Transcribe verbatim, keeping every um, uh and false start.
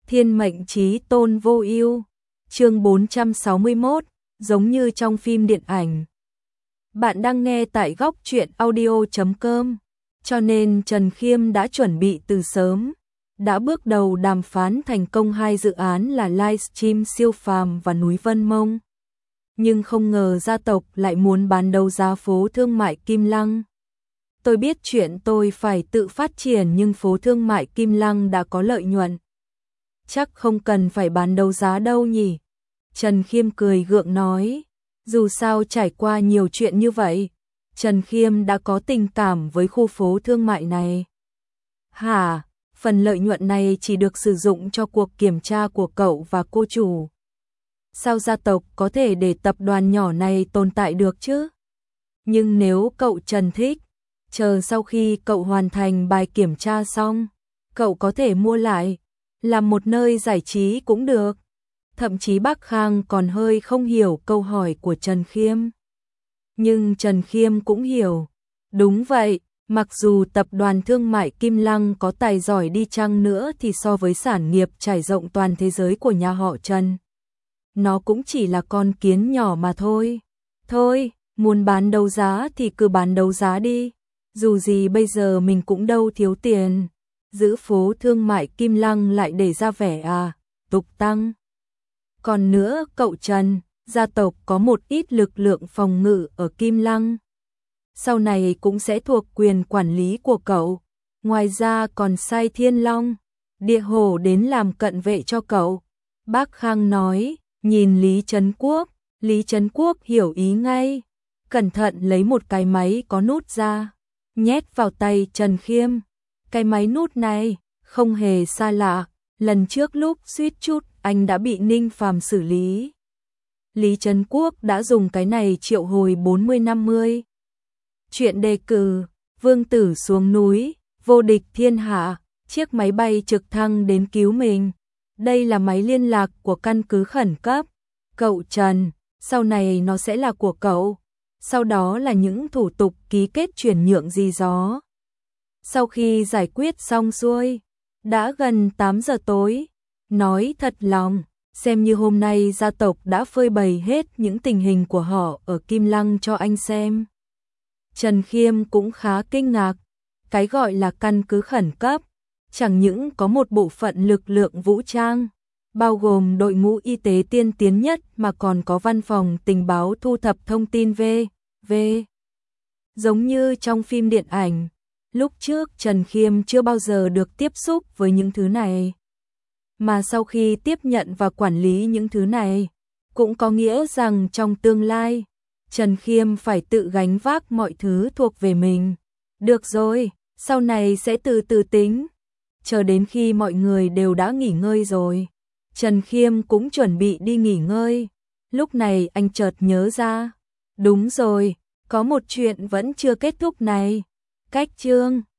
Thiên mệnh chí tôn vô ưu. Chương bốn trăm sáu mươi mốt, giống như trong phim điện ảnh. Bạn đang nghe tại góc truyện audio chấm com, cho nên Trần Khiêm đã chuẩn bị từ sớm, đã bước đầu đàm phán thành công hai dự án là livestream siêu phàm và núi Vân Mông. Nhưng không ngờ gia tộc lại muốn bán đấu giá phố thương mại Kim Lăng. Tôi biết chuyện tôi phải tự phát triển nhưng phố thương mại Kim Lăng đã có lợi nhuận. Chắc không cần phải bán đấu giá đâu nhỉ? Trần Khiêm cười gượng nói. Dù sao trải qua nhiều chuyện như vậy, Trần Khiêm đã có tình cảm với khu phố thương mại này. Hả? Phần lợi nhuận này chỉ được sử dụng cho cuộc kiểm tra của cậu và cô chủ. Sao gia tộc có thể để tập đoàn nhỏ này tồn tại được chứ? Nhưng nếu cậu Trần thích, chờ sau khi cậu hoàn thành bài kiểm tra xong, cậu có thể mua lại, làm một nơi giải trí cũng được. Thậm chí bác Khang còn hơi không hiểu câu hỏi của Trần Khiêm. Nhưng Trần Khiêm cũng hiểu. Đúng vậy, mặc dù tập đoàn thương mại Kim Lăng có tài giỏi đi chăng nữa thì so với sản nghiệp trải rộng toàn thế giới của nhà họ Trần, nó cũng chỉ là con kiến nhỏ mà thôi. Thôi, muốn bán đấu giá thì cứ bán đấu giá đi. Dù gì bây giờ mình cũng đâu thiếu tiền. Giữ phố thương mại Kim Lăng lại để ra vẻ à, tục tăng. Còn nữa cậu Trần, gia tộc có một ít lực lượng phòng ngự ở Kim Lăng. Sau này cũng sẽ thuộc quyền quản lý của cậu. Ngoài ra còn sai Thiên Long, Địa Hổ đến làm cận vệ cho cậu. Bác Khang nói, nhìn Lý Trấn Quốc, Lý Trấn Quốc hiểu ý ngay. Cẩn thận lấy một cái máy có nút ra, nhét vào tay Trần Khiêm. Cái máy nút này không hề xa lạ, lần trước lúc suýt chút anh đã bị Ninh Phàm xử lý. Lý Trấn Quốc đã dùng cái này triệu hồi bốn mươi năm mươi. Chuyện đề cử, vương tử xuống núi, vô địch thiên hạ, chiếc máy bay trực thăng đến cứu mình. Đây là máy liên lạc của căn cứ khẩn cấp. Cậu Trần, sau này nó sẽ là của cậu. Sau đó là những thủ tục ký kết chuyển nhượng gì đó. Sau khi giải quyết xong xuôi, đã gần tám giờ tối. Nói thật lòng, xem như hôm nay gia tộc đã phơi bày hết những tình hình của họ ở Kim Lăng cho anh xem. Trần Khiêm cũng khá kinh ngạc. Cái gọi là căn cứ khẩn cấp, chẳng những có một bộ phận lực lượng vũ trang, bao gồm đội ngũ y tế tiên tiến nhất mà còn có văn phòng tình báo thu thập thông tin về, về. Giống như trong phim điện ảnh, lúc trước Trần Khiêm chưa bao giờ được tiếp xúc với những thứ này. Mà sau khi tiếp nhận và quản lý những thứ này, cũng có nghĩa rằng trong tương lai, Trần Khiêm phải tự gánh vác mọi thứ thuộc về mình. Được rồi, sau này sẽ từ từ tính. Chờ đến khi mọi người đều đã nghỉ ngơi rồi, Trần Khiêm cũng chuẩn bị đi nghỉ ngơi. Lúc này anh chợt nhớ ra. Đúng rồi, có một chuyện vẫn chưa kết thúc này. Cách chương